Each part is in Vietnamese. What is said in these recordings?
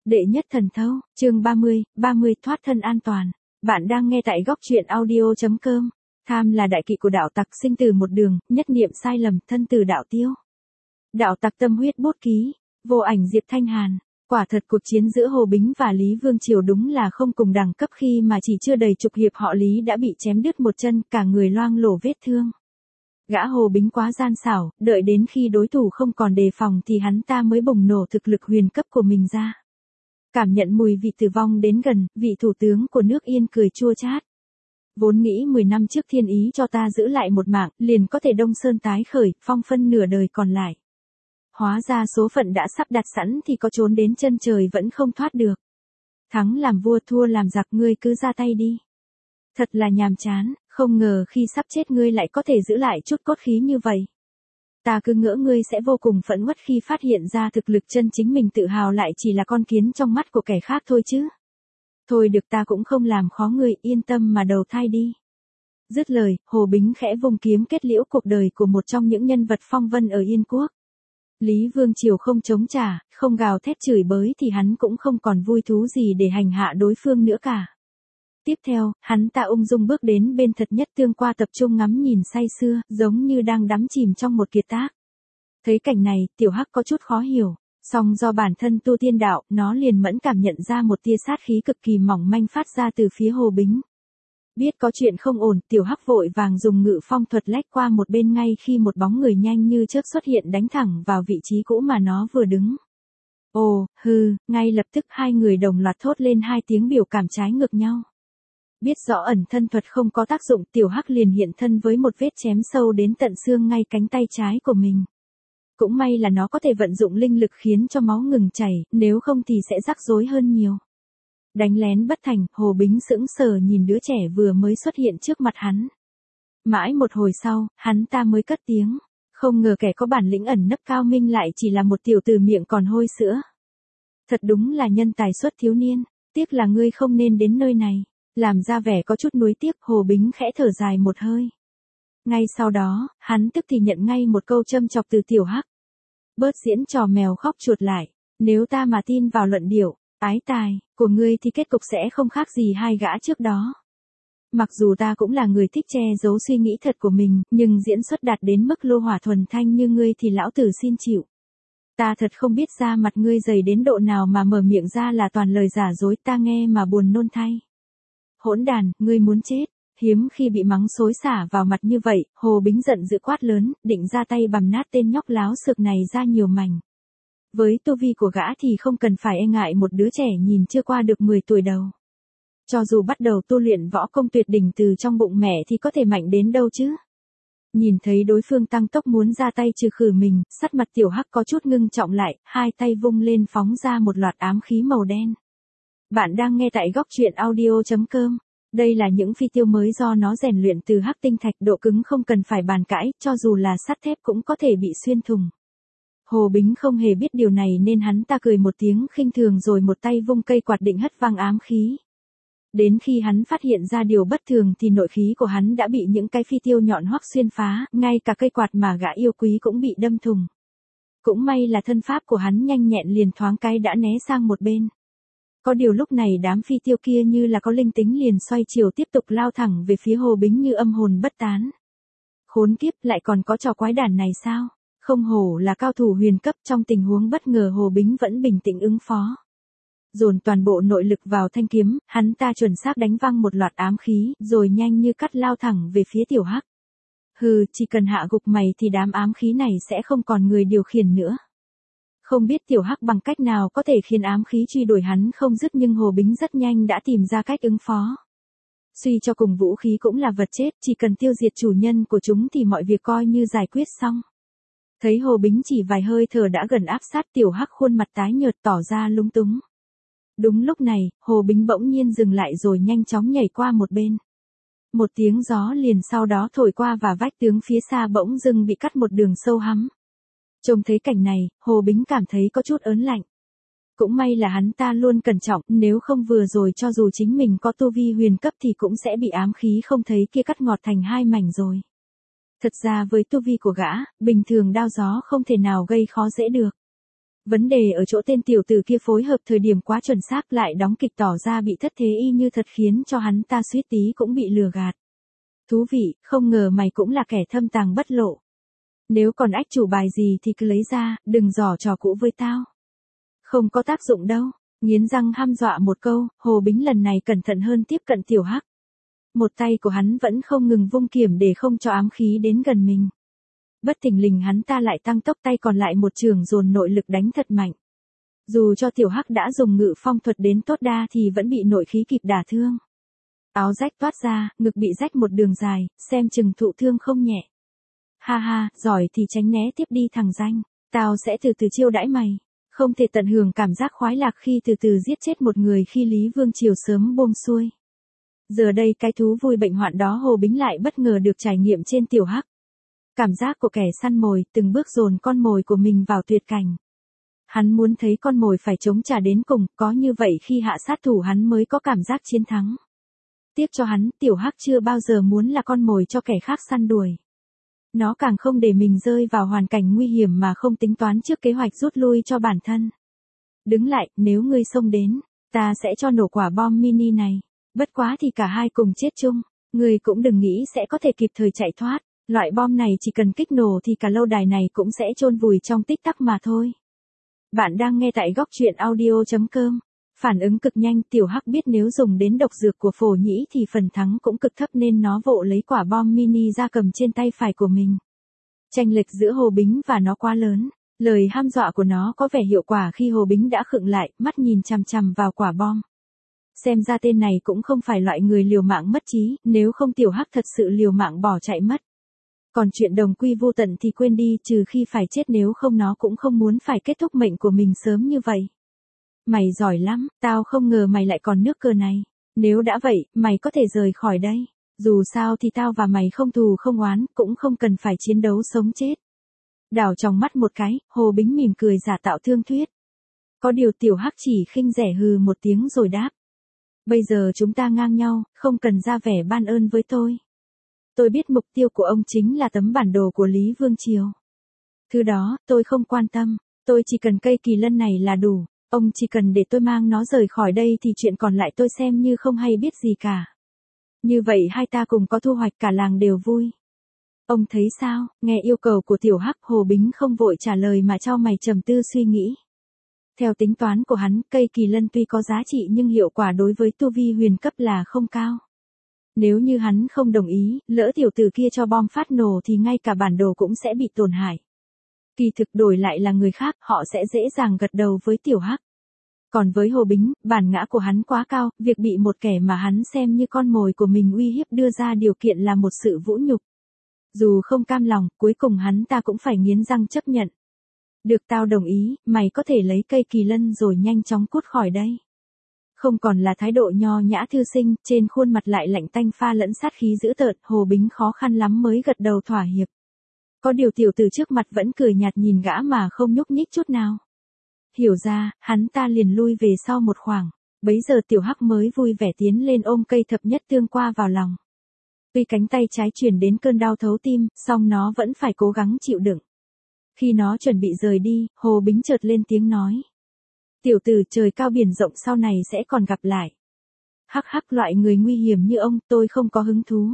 Đệ nhất thần thâu, chương 30 thoát thân an toàn. Bạn đang nghe tại góc truyện audio.com. Tham là đại kỵ của đạo tặc, sinh từ một đường, nhất niệm sai lầm, thân từ đạo tiêu. Đạo tặc tâm huyết bút ký, vô ảnh Diệp Thanh Hàn. Quả thật cuộc chiến giữa Hồ Bính và Lý Vương Triều đúng là không cùng đẳng cấp, khi mà chỉ chưa đầy chục hiệp họ Lý đã bị chém đứt một chân, cả người loang lổ vết thương. Gã Hồ Bính quá gian xảo, đợi đến khi đối thủ không còn đề phòng thì hắn ta mới bùng nổ thực lực huyền cấp của mình ra. Cảm nhận mùi vị tử vong đến gần, vị thủ tướng của nước Yên cười chua chát. Vốn nghĩ 10 năm trước thiên ý cho ta giữ lại một mạng, liền có thể đông sơn tái khởi, phong phân nửa đời còn lại. Hóa ra số phận đã sắp đặt sẵn thì có trốn đến chân trời vẫn không thoát được. Thắng làm vua, thua làm giặc, ngươi cứ ra tay đi. Thật là nhàm chán, không ngờ khi sắp chết ngươi lại có thể giữ lại chút cốt khí như vậy. Ta cứ ngỡ ngươi sẽ vô cùng phẫn uất khi phát hiện ra thực lực chân chính mình tự hào lại chỉ là con kiến trong mắt của kẻ khác thôi chứ. Thôi được, ta cũng không làm khó ngươi, yên tâm mà đầu thai đi. Dứt lời, Hồ Bính khẽ vung kiếm kết liễu cuộc đời của một trong những nhân vật phong vân ở Yên Quốc. Lý Vương Triều không chống trả, không gào thét chửi bới thì hắn cũng không còn vui thú gì để hành hạ đối phương nữa cả. Tiếp theo, hắn ta ung dung bước đến bên Thật Nhất Tương Qua, tập trung ngắm nhìn say sưa, giống như đang đắm chìm trong một kiệt tác. Thấy cảnh này, Tiểu Hắc có chút khó hiểu, song do bản thân tu tiên đạo, nó liền mẫn cảm nhận ra một tia sát khí cực kỳ mỏng manh phát ra từ phía Hồ Bính. Biết có chuyện không ổn, Tiểu Hắc vội vàng dùng ngự phong thuật lách qua một bên ngay khi một bóng người nhanh như chớp xuất hiện đánh thẳng vào vị trí cũ mà nó vừa đứng. Ồ, hừ, ngay lập tức hai người đồng loạt thốt lên hai tiếng biểu cảm trái ngược nhau. Biết rõ ẩn thân thuật không có tác dụng, Tiểu Hắc liền hiện thân với một vết chém sâu đến tận xương ngay cánh tay trái của mình. Cũng may là nó có thể vận dụng linh lực khiến cho máu ngừng chảy, nếu không thì sẽ rắc rối hơn nhiều. Đánh lén bất thành, Hồ Bính sững sờ nhìn đứa trẻ vừa mới xuất hiện trước mặt hắn. Mãi một hồi sau, hắn ta mới cất tiếng. Không ngờ kẻ có bản lĩnh ẩn nấp cao minh lại chỉ là một tiểu tử miệng còn hôi sữa. Thật đúng là nhân tài xuất thiếu niên, tiếc là ngươi không nên đến nơi này. Làm ra vẻ có chút nuối tiếc, Hồ Bính khẽ thở dài một hơi. Ngay sau đó, hắn tức thì nhận ngay một câu châm chọc từ Tiểu Hắc. Bớt diễn trò mèo khóc chuột lại, nếu ta mà tin vào luận điệu, ái tài, của ngươi thì kết cục sẽ không khác gì hai gã trước đó. Mặc dù ta cũng là người thích che giấu suy nghĩ thật của mình, nhưng diễn xuất đạt đến mức lô hỏa thuần thanh như ngươi thì lão tử xin chịu. Ta thật không biết da mặt ngươi dày đến độ nào mà mở miệng ra là toàn lời giả dối, ta nghe mà buồn nôn thay. Hỗn đàn, ngươi muốn chết. Hiếm khi bị mắng xối xả vào mặt như vậy, Hồ Bính giận dữ quát lớn, định ra tay bằm nát tên nhóc láo xược này ra nhiều mảnh. Với tu vi của gã thì không cần phải e ngại một đứa trẻ nhìn chưa qua được 10 tuổi đầu. Cho dù bắt đầu tu luyện võ công tuyệt đỉnh từ trong bụng mẹ thì có thể mạnh đến đâu chứ. Nhìn thấy đối phương tăng tốc muốn ra tay trừ khử mình, sắc mặt Tiểu Hắc có chút ngưng trọng lại, hai tay vung lên phóng ra một loạt ám khí màu đen. Bạn đang nghe tại góc truyện audio.com. Đây là những phi tiêu mới do nó rèn luyện từ hắc tinh thạch, độ cứng không cần phải bàn cãi, cho dù là sắt thép cũng có thể bị xuyên thủng. Hồ Bính không hề biết điều này nên hắn ta cười một tiếng khinh thường rồi một tay vung cây quạt định hất văng ám khí. Đến khi hắn phát hiện ra điều bất thường thì nội khí của hắn đã bị những cái phi tiêu nhọn hoắc xuyên phá, ngay cả cây quạt mà gã yêu quý cũng bị đâm thủng. Cũng may là thân pháp của hắn nhanh nhẹn, liền thoáng cái đã né sang một bên. Có điều lúc này đám phi tiêu kia như là có linh tính, liền xoay chiều tiếp tục lao thẳng về phía Hồ Bính như âm hồn bất tán. Khốn kiếp, lại còn có trò quái đản này sao? Không hổ là cao thủ huyền cấp, trong tình huống bất ngờ Hồ Bính vẫn bình tĩnh ứng phó. Dồn toàn bộ nội lực vào thanh kiếm, hắn ta chuẩn xác đánh văng một loạt ám khí, rồi nhanh như cắt lao thẳng về phía Tiểu Hắc. Hừ, chỉ cần hạ gục mày thì đám ám khí này sẽ không còn người điều khiển nữa. Không biết Tiểu Hắc bằng cách nào có thể khiến ám khí truy đuổi hắn không dứt, nhưng Hồ Bính rất nhanh đã tìm ra cách ứng phó. Suy cho cùng vũ khí cũng là vật chết, chỉ cần tiêu diệt chủ nhân của chúng thì mọi việc coi như giải quyết xong. Thấy Hồ Bính chỉ vài hơi thở đã gần áp sát, Tiểu Hắc khuôn mặt tái nhợt tỏ ra lúng túng. Đúng lúc này, Hồ Bính bỗng nhiên dừng lại rồi nhanh chóng nhảy qua một bên. Một tiếng gió liền sau đó thổi qua và vách tường phía xa bỗng dưng bị cắt một đường sâu hắm. Trông thấy cảnh này, Hồ Bính cảm thấy có chút ớn lạnh. Cũng may là hắn ta luôn cẩn trọng, nếu không vừa rồi cho dù chính mình có tu vi huyền cấp thì cũng sẽ bị ám khí không thấy kia cắt ngọt thành hai mảnh rồi. Thật ra với tu vi của gã, bình thường đao gió không thể nào gây khó dễ được. Vấn đề ở chỗ tên tiểu tử kia phối hợp thời điểm quá chuẩn xác, lại đóng kịch tỏ ra bị thất thế y như thật, khiến cho hắn ta suýt tí cũng bị lừa gạt. Thú vị, không ngờ mày cũng là kẻ thâm tàng bất lộ. Nếu còn ách chủ bài gì thì cứ lấy ra, đừng giở trò cũ với tao. Không có tác dụng đâu. Nghiến răng hăm dọa một câu, Hồ Bính lần này cẩn thận hơn tiếp cận Tiểu Hắc. Một tay của hắn vẫn không ngừng vung kiếm để không cho ám khí đến gần mình. Bất thình lình hắn ta lại tăng tốc, tay còn lại một chưởng dồn nội lực đánh thật mạnh. Dù cho Tiểu Hắc đã dùng ngự phong thuật đến tốt đa thì vẫn bị nội khí kịp đả thương. Áo rách toát ra, ngực bị rách một đường dài, xem chừng thụ thương không nhẹ. Ha ha, giỏi thì tránh né tiếp đi thằng danh, tao sẽ từ từ chiêu đãi mày. Không thể tận hưởng cảm giác khoái lạc khi từ từ giết chết một người khi Lý Vương Triều sớm buông xuôi. Giờ đây cái thú vui bệnh hoạn đó Hồ Bính lại bất ngờ được trải nghiệm trên Tiểu Hắc. Cảm giác của kẻ săn mồi, từng bước dồn con mồi của mình vào tuyệt cảnh. Hắn muốn thấy con mồi phải chống trả đến cùng, có như vậy khi hạ sát thủ hắn mới có cảm giác chiến thắng. Tiếc cho hắn, Tiểu Hắc chưa bao giờ muốn là con mồi cho kẻ khác săn đuổi. Nó càng không để mình rơi vào hoàn cảnh nguy hiểm mà không tính toán trước kế hoạch rút lui cho bản thân. Đứng lại, nếu ngươi xông đến, ta sẽ cho nổ quả bom mini này. Bất quá thì cả hai cùng chết chung, ngươi cũng đừng nghĩ sẽ có thể kịp thời chạy thoát. Loại bom này chỉ cần kích nổ thì cả lâu đài này cũng sẽ chôn vùi trong tích tắc mà thôi. Bạn đang nghe tại góc truyện audio.com. Phản ứng cực nhanh, Tiểu Hắc biết nếu dùng đến độc dược của Phổ Nhĩ thì phần thắng cũng cực thấp nên nó vội lấy quả bom mini ra cầm trên tay phải của mình. Chênh lệch giữa Hồ Bính và nó quá lớn. Lời hăm dọa của nó có vẻ hiệu quả khi Hồ Bính đã khựng lại, mắt nhìn chằm chằm vào quả bom. Xem ra tên này cũng không phải loại người liều mạng mất trí, nếu không Tiểu Hắc thật sự liều mạng bỏ chạy mất. Còn chuyện đồng quy vô tận thì quên đi, trừ khi phải chết, nếu không nó cũng không muốn phải kết thúc mệnh của mình sớm như vậy. Mày giỏi lắm, tao không ngờ mày lại còn nước cờ này. Nếu đã vậy, mày có thể rời khỏi đây. Dù sao thì tao và mày không thù không oán, cũng không cần phải chiến đấu sống chết. Đảo trong mắt một cái, Hồ Bính mỉm cười giả tạo thương thuyết. Có điều Tiểu Hắc chỉ khinh rẻ hừ một tiếng rồi đáp. Bây giờ chúng ta ngang nhau, không cần ra vẻ ban ơn với tôi. Tôi biết mục tiêu của ông chính là tấm bản đồ của Lý Vương Triều. Thứ đó, tôi không quan tâm, tôi chỉ cần cây kỳ lân này là đủ. Ông chỉ cần để tôi mang nó rời khỏi đây thì chuyện còn lại tôi xem như không hay biết gì cả. Như vậy hai ta cùng có thu hoạch, cả làng đều vui. Ông thấy sao? Nghe yêu cầu của Tiểu Hắc, Hồ Bính không vội trả lời mà chau mày trầm tư suy nghĩ. Theo tính toán của hắn, cây kỳ lân tuy có giá trị nhưng hiệu quả đối với tu vi huyền cấp là không cao. Nếu như hắn không đồng ý, lỡ tiểu tử kia cho bom phát nổ thì ngay cả bản đồ cũng sẽ bị tổn hại. Kỳ thực đổi lại là người khác, họ sẽ dễ dàng gật đầu với Tiểu Hắc. Còn với Hồ Bính, bản ngã của hắn quá cao, việc bị một kẻ mà hắn xem như con mồi của mình uy hiếp đưa ra điều kiện là một sự vũ nhục. Dù không cam lòng, cuối cùng hắn ta cũng phải nghiến răng chấp nhận. Được, tao đồng ý, mày có thể lấy cây kỳ lân rồi nhanh chóng cút khỏi đây. Không còn là thái độ nho nhã thư sinh, trên khuôn mặt lại lạnh tanh pha lẫn sát khí dữ tợn, Hồ Bính khó khăn lắm mới gật đầu thỏa hiệp. Có điều tiểu tử trước mặt vẫn cười nhạt nhìn gã mà không nhúc nhích chút nào. Hiểu ra, hắn ta liền lui về sau một khoảng. Bấy giờ Tiểu Hắc mới vui vẻ tiến lên ôm cây thập nhất tương qua vào lòng. Tuy cánh tay trái truyền đến cơn đau thấu tim, song nó vẫn phải cố gắng chịu đựng. Khi nó chuẩn bị rời đi, Hồ Bính chợt lên tiếng nói. Tiểu tử, trời cao biển rộng, sau này sẽ còn gặp lại. Hắc hắc, loại người nguy hiểm như ông tôi không có hứng thú.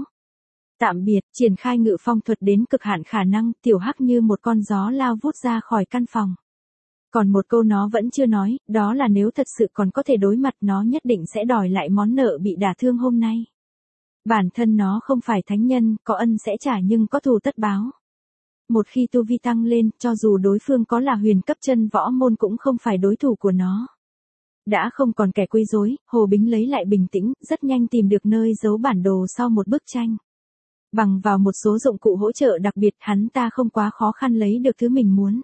Tạm biệt. Triển khai ngự phong thuật đến cực hạn khả năng, Tiểu Hắc như một con gió lao vút ra khỏi căn phòng. Còn một câu nó vẫn chưa nói, đó là nếu thật sự còn có thể đối mặt nó nhất định sẽ đòi lại món nợ bị đả thương hôm nay. Bản thân nó không phải thánh nhân, có ân sẽ trả nhưng có thù tất báo. Một khi tu vi tăng lên, cho dù đối phương có là huyền cấp chân võ môn cũng không phải đối thủ của nó. Đã không còn kẻ quấy rối, Hồ Bính lấy lại bình tĩnh, rất nhanh tìm được nơi giấu bản đồ sau một bức tranh. Bằng vào một số dụng cụ hỗ trợ đặc biệt, hắn ta không quá khó khăn lấy được thứ mình muốn.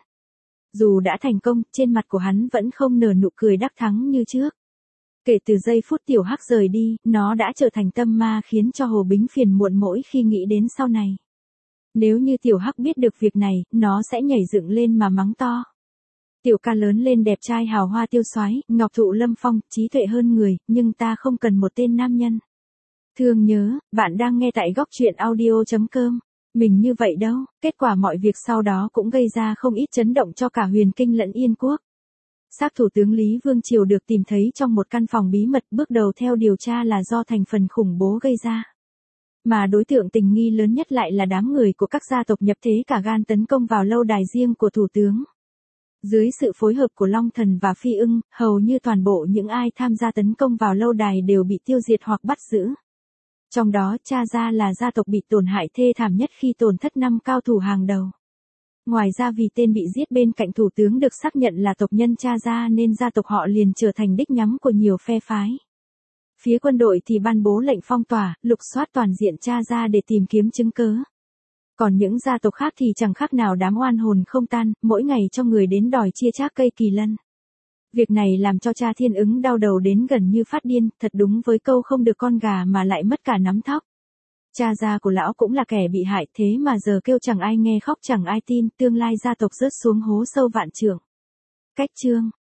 Dù đã thành công, trên mặt của hắn vẫn không nở nụ cười đắc thắng như trước. Kể từ giây phút Tiểu Hắc rời đi, nó đã trở thành tâm ma khiến cho Hồ Bính phiền muộn mỗi khi nghĩ đến sau này. Nếu như Tiểu Hắc biết được việc này, nó sẽ nhảy dựng lên mà mắng to. Tiểu ca lớn lên đẹp trai hào hoa tiêu soái, ngọc thụ lâm phong, trí tuệ hơn người, nhưng ta không cần một tên nam nhân. Thương nhớ, bạn đang nghe tại góc truyện audio.com. Mình như vậy đâu, kết quả mọi việc sau đó cũng gây ra không ít chấn động cho cả Huyền Kinh lẫn Yên Quốc. Xác thủ tướng Lý Vương Triều được tìm thấy trong một căn phòng bí mật, bước đầu theo điều tra là do thành phần khủng bố gây ra. Mà đối tượng tình nghi lớn nhất lại là đám người của các gia tộc nhập thế cả gan tấn công vào lâu đài riêng của thủ tướng. Dưới sự phối hợp của Long Thần và Phi Ưng, hầu như toàn bộ những ai tham gia tấn công vào lâu đài đều bị tiêu diệt hoặc bắt giữ. Trong đó Cha Gia là gia tộc bị tổn hại thê thảm nhất khi tổn thất 5 cao thủ hàng đầu. Ngoài ra vì tên bị giết bên cạnh thủ tướng được xác nhận là tộc nhân Cha Gia nên gia tộc họ liền trở thành đích nhắm của nhiều phe phái. Phía quân đội thì ban bố lệnh phong tỏa, lục soát toàn diện Cha Gia để tìm kiếm chứng cớ. Còn những gia tộc khác thì chẳng khác nào đám oan hồn không tan, mỗi ngày cho người đến đòi chia chác cây kỳ lân. Việc này làm cho cha Thiên Ứng đau đầu đến gần như phát điên, thật đúng với câu không được con gà mà lại mất cả nắm thóc. Cha Gia của lão cũng là kẻ bị hại thế mà giờ kêu chẳng ai nghe khóc chẳng ai tin, tương lai gia tộc rớt xuống hố sâu vạn trượng. Cách chương